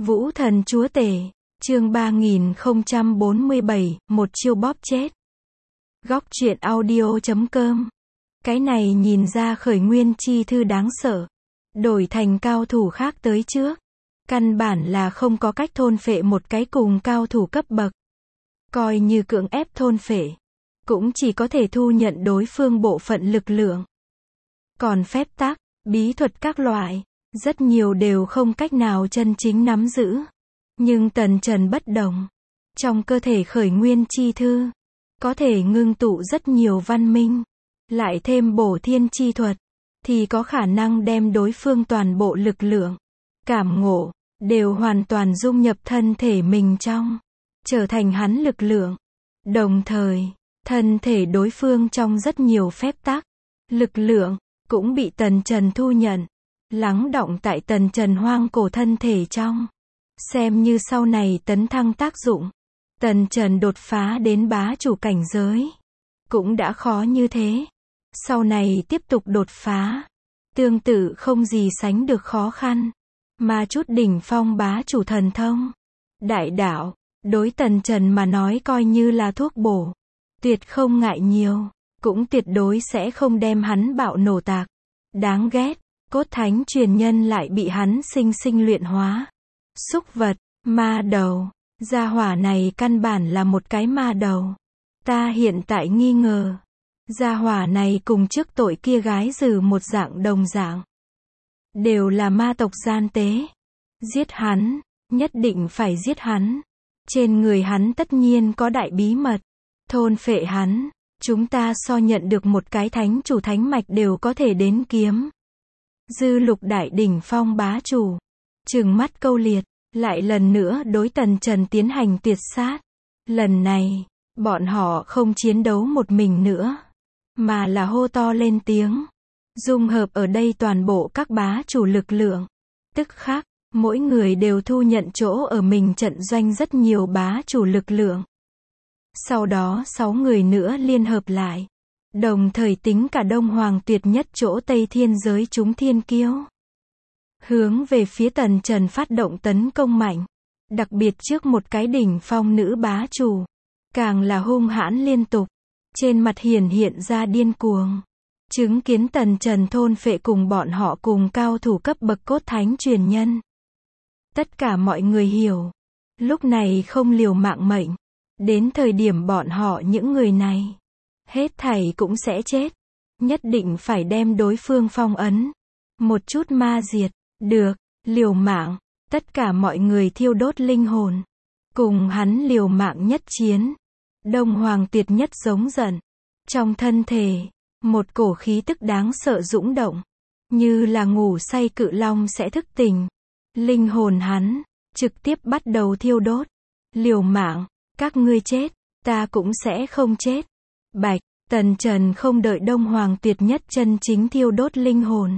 Vũ thần chúa tể, chương 3047, một chiêu bóp chết. Góc truyện audio.com. Cái này nhìn ra khởi nguyên chi thư đáng sợ. Đổi thành cao thủ khác tới trước. Căn bản là không có cách thôn phệ một cái cùng cao thủ cấp bậc. Coi như cưỡng ép thôn phệ. Cũng chỉ có thể thu nhận đối phương bộ phận lực lượng. Còn phép tắc, bí thuật các loại, rất nhiều đều không cách nào chân chính nắm giữ. Nhưng Tần Trần bất đồng. Trong cơ thể khởi nguyên chi thư, có thể ngưng tụ rất nhiều văn minh. Lại thêm bổ thiên chi thuật, thì có khả năng đem đối phương toàn bộ lực lượng, cảm ngộ, đều hoàn toàn dung nhập thân thể mình trong. Trở thành hắn lực lượng. Đồng thời, thân thể đối phương trong rất nhiều phép tắc, lực lượng, cũng bị Tần Trần thu nhận. Lắng đọng tại Tần Trần hoang cổ thân thể trong. Xem như sau này tấn thăng tác dụng. Tần Trần đột phá đến bá chủ cảnh giới. Cũng đã khó như thế. Sau này tiếp tục đột phá. Tương tự không gì sánh được khó khăn. Mà chút đỉnh phong bá chủ thần thông. Đại đạo, đối Tần Trần mà nói coi như là thuốc bổ. Tuyệt không ngại nhiều. Cũng tuyệt đối sẽ không đem hắn bạo nổ tạc. Đáng ghét. Cốt thánh truyền nhân lại bị hắn sinh sinh luyện hóa. Súc vật, ma đầu, gia hỏa này căn bản là một cái ma đầu. Ta hiện tại nghi ngờ, gia hỏa này cùng trước tội kia gái dừ một dạng đồng dạng. Đều là ma tộc gian tế. Giết hắn, nhất định phải giết hắn. Trên người hắn tất nhiên có đại bí mật. Thôn phệ hắn, chúng ta so nhận được một cái thánh chủ thánh mạch đều có thể đến kiếm. Dư lục đại đỉnh phong bá chủ, trừng mắt câu liệt, lại lần nữa đối Tần Trần tiến hành tuyệt sát. Lần này, bọn họ không chiến đấu một mình nữa, mà là hô to lên tiếng. Dung hợp ở đây toàn bộ các bá chủ lực lượng. Tức khắc, mỗi người đều thu nhận chỗ ở mình trận doanh rất nhiều bá chủ lực lượng. Sau đó 6 người nữa liên hợp lại. Đồng thời tính cả Đông Hoàng tuyệt nhất chỗ Tây Thiên giới chúng thiên kiêu. Hướng về phía Tần Trần phát động tấn công mạnh. Đặc biệt trước một cái đỉnh phong nữ bá chủ. Càng là hung hãn liên tục. Trên mặt hiện ra điên cuồng. Chứng kiến Tần Trần thôn phệ cùng bọn họ cùng cao thủ cấp bậc cốt thánh truyền nhân. Tất cả mọi người hiểu. Lúc này không liều mạng mệnh. Đến thời điểm bọn họ những người này. Hết thảy cũng sẽ chết. Nhất định phải đem đối phương phong ấn. Một chút ma diệt. Được, liều mạng. Tất cả mọi người thiêu đốt linh hồn. Cùng hắn liều mạng nhất chiến. Đông Hoàng tuyệt nhất giống giận. Trong thân thể, một cổ khí tức đáng sợ dũng động. Như là ngủ say cự long sẽ thức tỉnh. Linh hồn hắn, trực tiếp bắt đầu thiêu đốt. Liều mạng, các ngươi chết, ta cũng sẽ không chết. Bạch. Tần Trần không đợi Đông Hoàng tuyệt nhất chân chính thiêu đốt linh hồn.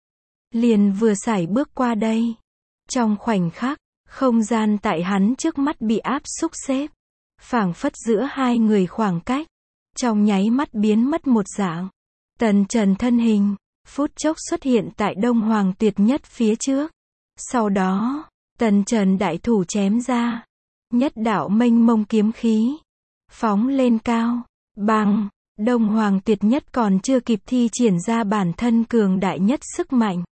Liền vừa sải bước qua đây. Trong khoảnh khắc, không gian tại hắn trước mắt bị áp xúc xếp. Phảng phất giữa hai người khoảng cách. Trong nháy mắt biến mất một dạng. Tần Trần thân hình, phút chốc xuất hiện tại Đông Hoàng tuyệt nhất phía trước. Sau đó, Tần Trần đại thủ chém ra. Nhất đạo mênh mông kiếm khí. Phóng lên cao. Bằng. Đông Hoàng tuyệt nhất còn chưa kịp thi triển ra bản thân cường đại nhất sức mạnh.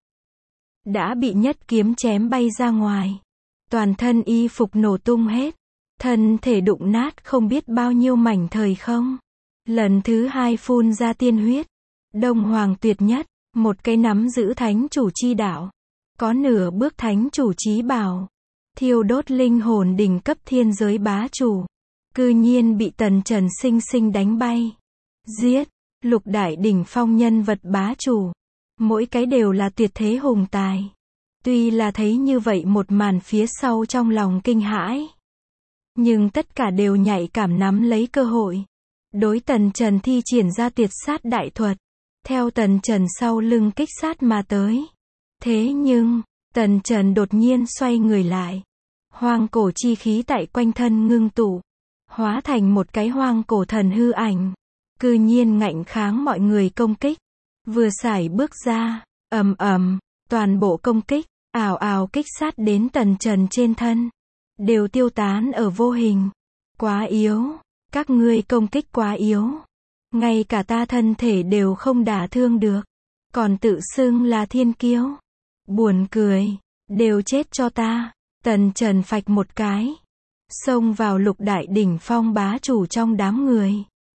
Đã bị nhất kiếm chém bay ra ngoài. Toàn thân y phục nổ tung hết. Thân thể đụng nát không biết bao nhiêu mảnh thời không. Lần thứ hai phun ra tiên huyết. Đông Hoàng tuyệt nhất, một cái nắm giữ thánh chủ chi đạo. Có nửa bước thánh chủ chí bảo. Thiêu đốt linh hồn đỉnh cấp thiên giới bá chủ. Cư nhiên bị Tần Trần sinh sinh đánh bay. Giết, lục đại đỉnh phong nhân vật bá chủ. Mỗi cái đều là tuyệt thế hùng tài. Tuy là thấy như vậy một màn phía sau trong lòng kinh hãi. Nhưng tất cả đều nhạy cảm nắm lấy cơ hội. Đối Tần Trần thi triển ra tuyệt sát đại thuật. Theo Tần Trần sau lưng kích sát mà tới. Thế nhưng, Tần Trần đột nhiên xoay người lại. Hoang cổ chi khí tại quanh thân ngưng tụ. Hóa thành một cái hoang cổ thần hư ảnh. Cư nhiên ngạnh kháng mọi người công kích. Vừa sải bước ra, ầm ầm, toàn bộ công kích, ào ào kích sát đến Tần Trần trên thân, đều tiêu tán ở vô hình. Quá yếu, các ngươi công kích quá yếu. Ngay cả ta thân thể đều không đả thương được, còn tự xưng là thiên kiêu. Buồn cười, đều chết cho ta. Tần Trần phạch một cái, xông vào Lục đại đỉnh phong bá chủ trong đám người.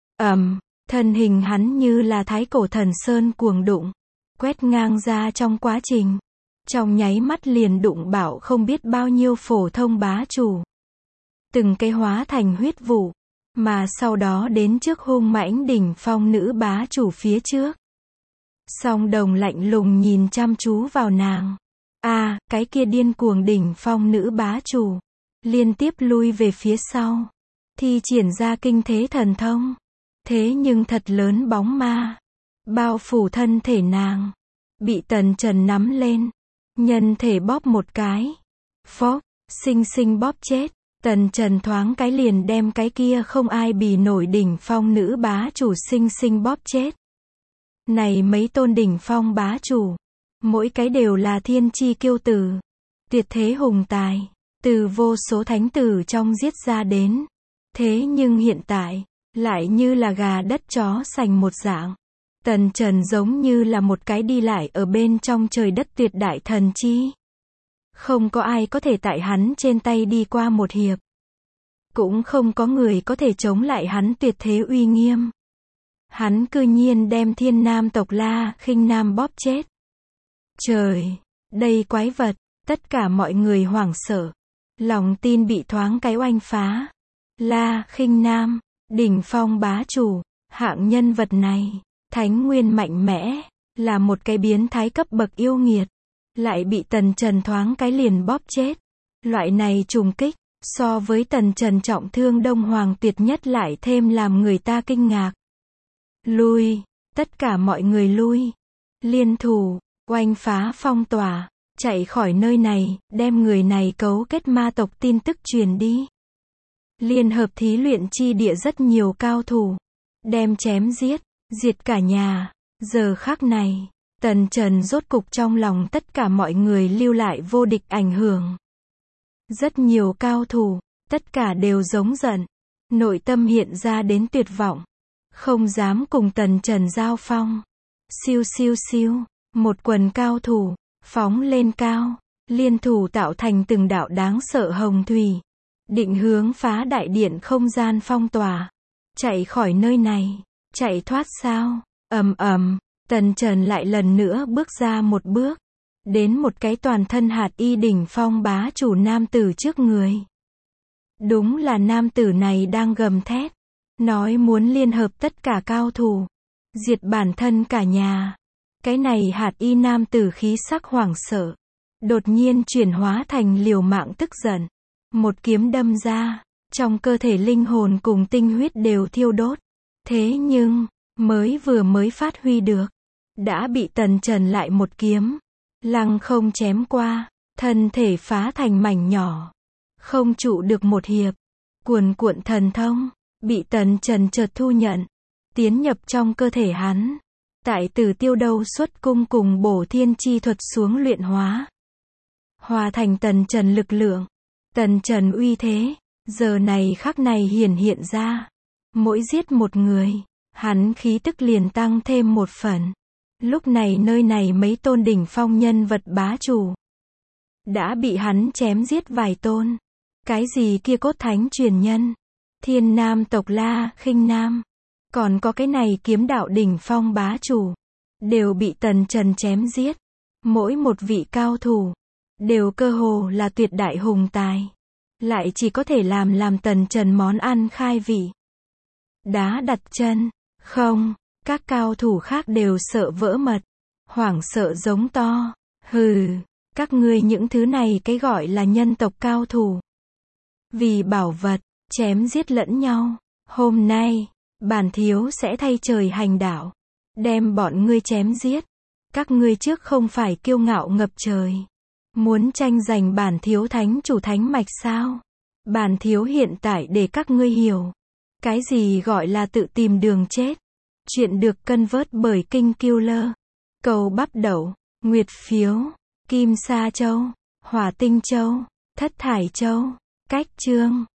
Thân hình hắn như là thái cổ thần sơn cuồng đụng, quét ngang ra trong quá trình. Trong nháy mắt liền đụng bạo không biết bao nhiêu phổ thông bá chủ. Từng cái hóa thành huyết vụ, mà sau đó đến trước hung mãnh đỉnh phong nữ bá chủ phía trước. Song Đồng lạnh lùng nhìn chăm chú vào nàng. Cái kia điên cuồng đỉnh phong nữ bá chủ, liên tiếp lui về phía sau, thi triển ra kinh thế thần thông. Thế nhưng thật lớn bóng ma, bao phủ thân thể nàng, bị Tần Trần nắm lên, nhân thể bóp một cái. Phốc, xinh xinh bóp chết. Tần Trần thoáng cái liền đem cái kia không ai bì nổi đỉnh phong nữ bá chủ xinh xinh bóp chết. Này mấy tôn đỉnh phong bá chủ, mỗi cái đều là thiên chi kiêu tử, tuyệt thế hùng tài, từ vô số thánh tử trong giết ra đến. Thế nhưng hiện tại, lại như là gà đất chó sành một dạng. Tần Trần giống như là một cái đi lại ở bên trong trời đất tuyệt đại thần chi. Không có ai có thể tại hắn trên tay đi qua một hiệp. Cũng không có người có thể chống lại hắn tuyệt thế uy nghiêm. Hắn cư nhiên đem Thiên Nam tộc La Khinh Nam bóp chết. Trời, đây quái vật, tất cả mọi người hoảng sợ. Lòng tin bị thoáng cái oanh phá. La Khinh Nam, đỉnh phong bá chủ, hạng nhân vật này, thánh nguyên mạnh mẽ, là một cái biến thái cấp bậc yêu nghiệt. Lại bị Tần Trần thoáng cái liền bóp chết. Loại này trùng kích, so với Tần Trần trọng thương Đông Hoàng tuyệt nhất lại thêm làm người ta kinh ngạc. Lui, tất cả mọi người lui. Liên thủ, oanh phá phong tỏa, chạy khỏi nơi này, đem người này cấu kết ma tộc tin tức truyền đi. Liên hợp thí luyện chi địa rất nhiều cao thủ, đem chém giết, diệt cả nhà. Giờ khắc này, Tần Trần rốt cục trong lòng tất cả mọi người lưu lại vô địch ảnh hưởng. Rất nhiều cao thủ, tất cả đều giống giận, nội tâm hiện ra đến tuyệt vọng, không dám cùng Tần Trần giao phong. Siêu siêu siêu, một quần cao thủ, phóng lên cao, liên thủ tạo thành từng đạo đáng sợ hồng thủy, định hướng phá đại điện không gian phong tỏa. Chạy khỏi nơi này, chạy thoát sao? Tần Trần lại lần nữa bước ra một bước, đến một cái toàn thân hạt y đỉnh phong bá chủ nam tử trước người. Đúng là nam tử này đang gầm thét, nói muốn liên hợp tất cả cao thủ, diệt bản thân cả nhà. Cái này hạt y nam tử khí sắc hoảng sợ, đột nhiên chuyển hóa thành liều mạng tức giận. Một kiếm đâm ra, trong cơ thể linh hồn cùng tinh huyết đều thiêu đốt. Thế nhưng, mới phát huy được, đã bị Tần Trần lại một kiếm, lăng không chém qua, thân thể phá thành mảnh nhỏ. Không trụ được một hiệp, cuồn cuộn thần thông, bị Tần Trần chợt thu nhận, tiến nhập trong cơ thể hắn. Tại Tử Tiêu Đâu xuất cung cùng bổ thiên chi thuật xuống luyện hóa. Hòa thành Tần Trần lực lượng, Tần Trần uy thế, giờ này khắc này hiển hiện ra. Mỗi giết một người, hắn khí tức liền tăng thêm một phần. Lúc này nơi này mấy tôn đỉnh phong nhân vật bá chủ, đã bị hắn chém giết vài tôn. Cái gì kia cốt thánh truyền nhân, Thiên Nam tộc La Khinh Nam, còn có cái này kiếm đạo đỉnh phong bá chủ, đều bị Tần Trần chém giết. Mỗi một vị cao thủ, đều cơ hồ là tuyệt đại hùng tài, lại chỉ có thể làm Tần Trần món ăn khai vị. Đá đặt chân, không, các cao thủ khác đều sợ vỡ mật, hoảng sợ giống to, hừ, các ngươi những thứ này cái gọi là nhân tộc cao thủ. Vì bảo vật, chém giết lẫn nhau, hôm nay, bản thiếu sẽ thay trời hành đạo, đem bọn ngươi chém giết. Các ngươi trước không phải kiêu ngạo ngập trời, muốn tranh giành bản thiếu thánh chủ thánh mạch sao? Bản thiếu hiện tại để các ngươi hiểu, cái gì gọi là tự tìm đường chết. Chuyện được cân vớt bởi King Killer. Cầu bắp đậu, nguyệt phiếu. Kim Sa Châu, Hỏa Tinh Châu, Thất Thải Châu. Cách chương